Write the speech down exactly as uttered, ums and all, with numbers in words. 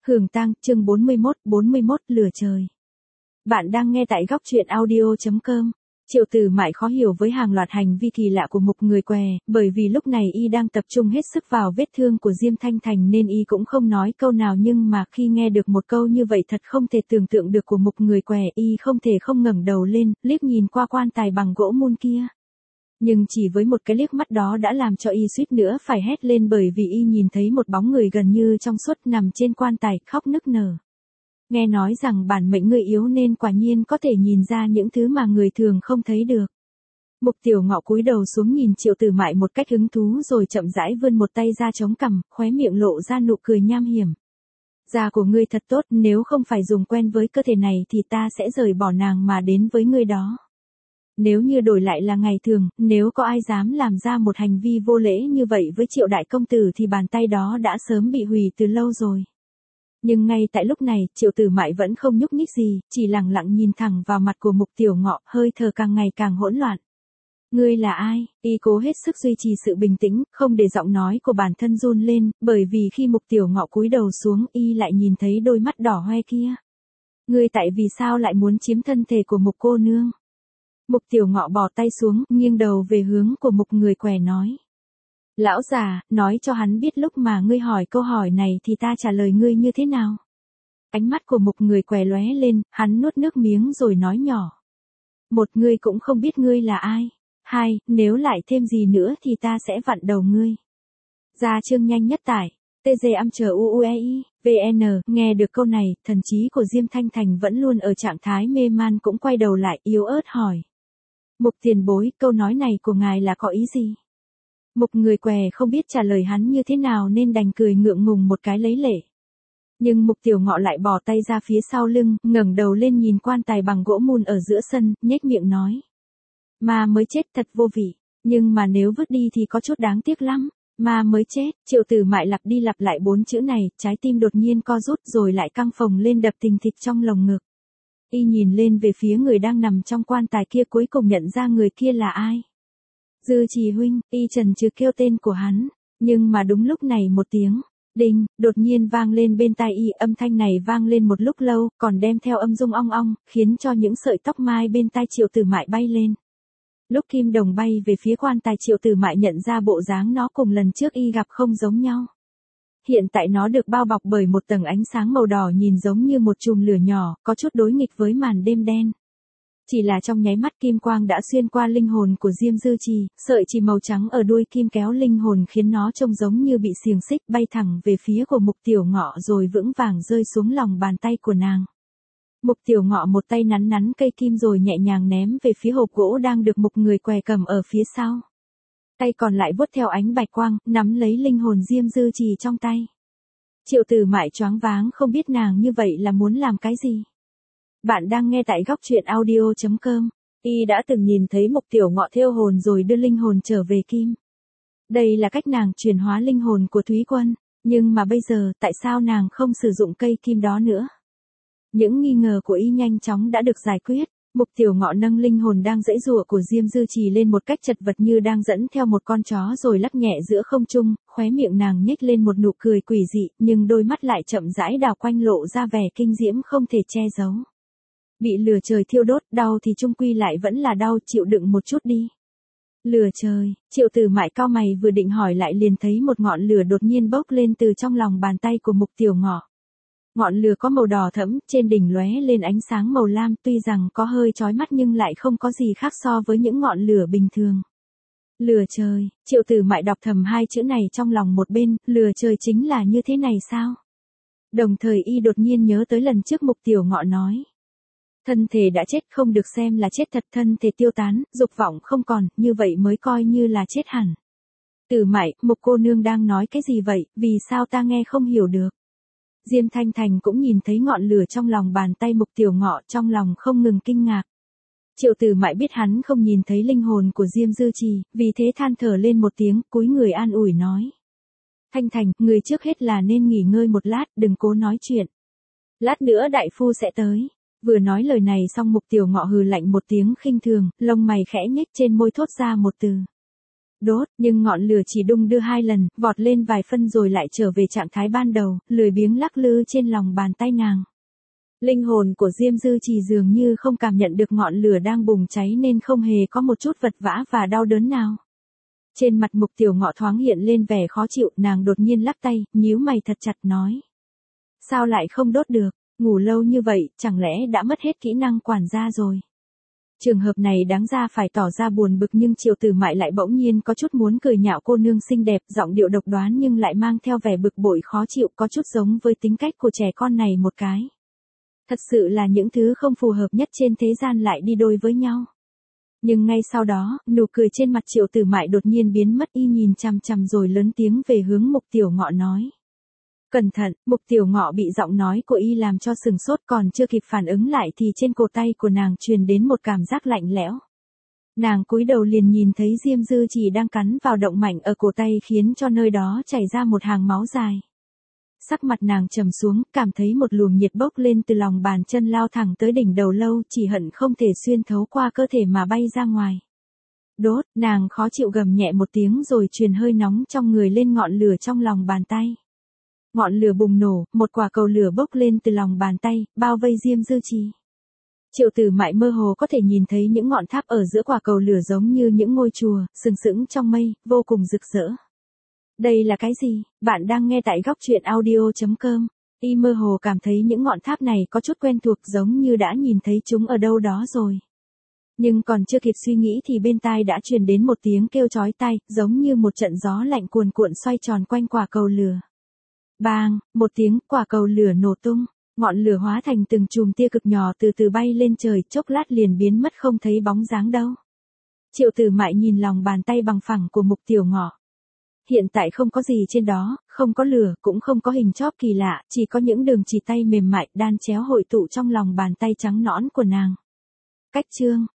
Hưởng tang, chương bốn mươi mốt, bốn mươi mốt, lửa trời. Bạn đang nghe tại góc truyện audio chấm com. Triệu Tử Mại khó hiểu với hàng loạt hành vi kỳ lạ của một người què, bởi vì lúc này y đang tập trung hết sức vào vết thương của Diêm Thanh Thành nên y cũng không nói câu nào, nhưng mà khi nghe được một câu như vậy thật không thể tưởng tượng được của một người què, y không thể không ngẩng đầu lên, liếc nhìn qua quan tài bằng gỗ mun kia. Nhưng chỉ với một cái liếc mắt đó đã làm cho y suýt nữa phải hét lên, bởi vì y nhìn thấy một bóng người gần như trong suốt nằm trên quan tài, khóc nức nở. Nghe nói rằng bản mệnh người yếu nên quả nhiên có thể nhìn ra những thứ mà người thường không thấy được. Mục Tiểu Ngọ cúi đầu xuống nhìn Triệu Tử Mại một cách hứng thú rồi chậm rãi vươn một tay ra chống cằm, khóe miệng lộ ra nụ cười nham hiểm. Da của ngươi thật tốt, nếu không phải dùng quen với cơ thể này thì ta sẽ rời bỏ nàng mà đến với ngươi đó. Nếu như đổi lại là ngày thường, nếu có ai dám làm ra một hành vi vô lễ như vậy với Triệu đại công tử thì bàn tay đó đã sớm bị hủy từ lâu rồi. Nhưng ngay tại lúc này, Triệu Tử Mại vẫn không nhúc nhích gì, chỉ lặng lặng nhìn thẳng vào mặt của Mục Tiểu Ngọ, hơi thở càng ngày càng hỗn loạn. Ngươi là ai? Y cố hết sức duy trì sự bình tĩnh, không để giọng nói của bản thân run lên, bởi vì khi Mục Tiểu Ngọ cúi đầu xuống, y lại nhìn thấy đôi mắt đỏ hoe kia. Ngươi tại vì sao lại muốn chiếm thân thể của Mục cô nương? Mục Tiểu Ngọ bỏ tay xuống, nghiêng đầu về hướng của một người què nói. Lão già, nói cho hắn biết lúc mà ngươi hỏi câu hỏi này thì ta trả lời ngươi như thế nào. Ánh mắt của một người què lóe lên, hắn nuốt nước miếng rồi nói nhỏ. Một, ngươi cũng không biết ngươi là ai. Hai, nếu lại thêm gì nữa thì ta sẽ vặn đầu ngươi. Ra chương nhanh nhất tải. tê giê âm chờ u u e i, vê en, nghe được câu này, thần trí của Diêm Thanh Thành vẫn luôn ở trạng thái mê man cũng quay đầu lại, yếu ớt hỏi. Mục tiền bối, câu nói này của ngài là có ý gì? Mục người què không biết trả lời hắn như thế nào nên đành cười ngượng ngùng một cái lấy lệ. Nhưng Mục Tiểu Ngọ lại bỏ tay ra phía sau lưng, ngẩng đầu lên nhìn quan tài bằng gỗ mun ở giữa sân, nhếch miệng nói. Ma mới chết thật vô vị, nhưng mà nếu vứt đi thì có chút đáng tiếc lắm. Ma mới chết, Triệu Tử Mại lặp đi lặp lại bốn chữ này, trái tim đột nhiên co rút rồi lại căng phồng lên đập thình thịch trong lồng ngực. Y nhìn lên về phía người đang nằm trong quan tài kia, cuối cùng nhận ra người kia là ai. Dư Trì huynh, y chần chừ kêu tên của hắn, nhưng mà đúng lúc này một tiếng đinh đột nhiên vang lên bên tai y, âm thanh này vang lên một lúc lâu, còn đem theo âm dung ong ong, khiến cho những sợi tóc mai bên tai Triệu Tử Mại bay lên. Lúc kim đồng bay về phía quan tài, Triệu Tử Mại nhận ra bộ dáng nó cùng lần trước y gặp không giống nhau. Hiện tại nó được bao bọc bởi một tầng ánh sáng màu đỏ nhìn giống như một chùm lửa nhỏ, có chút đối nghịch với màn đêm đen. Chỉ là trong nháy mắt kim quang đã xuyên qua linh hồn của Diêm Dư Trì, sợi chỉ màu trắng ở đuôi kim kéo linh hồn khiến nó trông giống như bị xiềng xích, bay thẳng về phía của Mục Tiểu Ngọ rồi vững vàng rơi xuống lòng bàn tay của nàng. Mục Tiểu Ngọ một tay nắn nắn cây kim rồi nhẹ nhàng ném về phía hộp gỗ đang được một người què cầm ở phía sau. Tay còn lại vuốt theo ánh bạch quang, nắm lấy linh hồn Diêm Dư Trì trong tay. Triệu Tử Mại choáng váng không biết nàng như vậy là muốn làm cái gì. Bạn đang nghe tại góc truyện audio chấm com. Y đã từng nhìn thấy Mục Tiểu Ngọ thiêu hồn rồi đưa linh hồn trở về kim. Đây là cách nàng chuyển hóa linh hồn của Thúy Quân, nhưng mà bây giờ tại sao nàng không sử dụng cây kim đó nữa? Những nghi ngờ của y nhanh chóng đã được giải quyết. Mục Tiểu Ngọ nâng linh hồn đang giãy giụa của Diêm Dư Trì lên một cách chật vật như đang dẫn theo một con chó rồi lắc nhẹ giữa không trung, khóe miệng nàng nhếch lên một nụ cười quỷ dị, nhưng đôi mắt lại chậm rãi đảo quanh lộ ra vẻ kinh diễm không thể che giấu. Bị lửa trời thiêu đốt, đau thì chung quy lại vẫn là đau, chịu đựng một chút đi. Lửa trời, Triệu Tử Mại cau mày vừa định hỏi lại liền thấy một ngọn lửa đột nhiên bốc lên từ trong lòng bàn tay của Mục Tiểu Ngọ. Ngọn lửa có màu đỏ thẫm, trên đỉnh lóe lên ánh sáng màu lam, tuy rằng có hơi chói mắt nhưng lại không có gì khác so với những ngọn lửa bình thường. Lửa trời, Triệu Tử Mại đọc thầm hai chữ này trong lòng một bên, lửa trời chính là như thế này sao? Đồng thời y đột nhiên nhớ tới lần trước Mục Tiểu Ngọ nói. Thân thể đã chết không được xem là chết thật, thân thể tiêu tán, dục vọng không còn, như vậy mới coi như là chết hẳn. Tử Mại, Mục cô nương đang nói cái gì vậy, vì sao ta nghe không hiểu được? Diêm Thanh Thành cũng nhìn thấy ngọn lửa trong lòng bàn tay Mục Tiểu Ngọ, trong lòng không ngừng kinh ngạc. Triệu Tử Mại biết hắn không nhìn thấy linh hồn của Diêm Dư Trì, vì thế than thở lên một tiếng, cúi người an ủi nói. Thanh Thành, người trước hết là nên nghỉ ngơi một lát, đừng cố nói chuyện. Lát nữa đại phu sẽ tới. Vừa nói lời này xong Mục Tiểu Ngọ hừ lạnh một tiếng khinh thường, lông mày khẽ nhếch trên môi thốt ra một từ. Đốt, nhưng ngọn lửa chỉ đung đưa hai lần, vọt lên vài phân rồi lại trở về trạng thái ban đầu, lười biếng lắc lư trên lòng bàn tay nàng. Linh hồn của Diêm Dư Trì dường như không cảm nhận được ngọn lửa đang bùng cháy nên không hề có một chút vật vã và đau đớn nào. Trên mặt Mục Tiểu Ngọ thoáng hiện lên vẻ khó chịu, nàng đột nhiên lắc tay, nhíu mày thật chặt nói. Sao lại không đốt được, ngủ lâu như vậy, chẳng lẽ đã mất hết kỹ năng quản gia rồi. Trường hợp này đáng ra phải tỏ ra buồn bực nhưng Triệu Tử Mại lại bỗng nhiên có chút muốn cười nhạo cô nương xinh đẹp, giọng điệu độc đoán nhưng lại mang theo vẻ bực bội khó chịu, có chút giống với tính cách của trẻ con này một cái. Thật sự là những thứ không phù hợp nhất trên thế gian lại đi đôi với nhau. Nhưng ngay sau đó, nụ cười trên mặt Triệu Tử Mại đột nhiên biến mất, y nhìn chằm chằm rồi lớn tiếng về hướng Mục Tiểu Ngọ nói. Cẩn thận, Mục Tiểu Ngọ bị giọng nói của y làm cho sừng sốt, còn chưa kịp phản ứng lại thì trên cổ tay của nàng truyền đến một cảm giác lạnh lẽo. Nàng cúi đầu liền nhìn thấy Diêm Dư Trì đang cắn vào động mạch ở cổ tay khiến cho nơi đó chảy ra một hàng máu dài. Sắc mặt nàng trầm xuống, cảm thấy một luồng nhiệt bốc lên từ lòng bàn chân lao thẳng tới đỉnh đầu lâu, chỉ hận không thể xuyên thấu qua cơ thể mà bay ra ngoài. Đốt, nàng khó chịu gầm nhẹ một tiếng rồi truyền hơi nóng trong người lên ngọn lửa trong lòng bàn tay. Ngọn lửa bùng nổ, một quả cầu lửa bốc lên từ lòng bàn tay, bao vây Diêm Dư Trì. Triệu Tử Mại mơ hồ có thể nhìn thấy những ngọn tháp ở giữa quả cầu lửa giống như những ngôi chùa, sừng sững trong mây, vô cùng rực rỡ. Đây là cái gì? Bạn đang nghe tại góc truyện audio chấm com. Y mơ hồ cảm thấy những ngọn tháp này có chút quen thuộc giống như đã nhìn thấy chúng ở đâu đó rồi. Nhưng còn chưa kịp suy nghĩ thì bên tai đã truyền đến một tiếng kêu chói tai, giống như một trận gió lạnh cuồn cuộn xoay tròn quanh quả cầu lửa. Bang, một tiếng, quả cầu lửa nổ tung, ngọn lửa hóa thành từng chùm tia cực nhỏ từ từ bay lên trời, chốc lát liền biến mất không thấy bóng dáng đâu. Triệu Tử Mại nhìn lòng bàn tay bằng phẳng của Mục Tiểu Ngọ. Hiện tại không có gì trên đó, không có lửa, cũng không có hình chóp kỳ lạ, chỉ có những đường chỉ tay mềm mại đan chéo hội tụ trong lòng bàn tay trắng nõn của nàng. Cách chương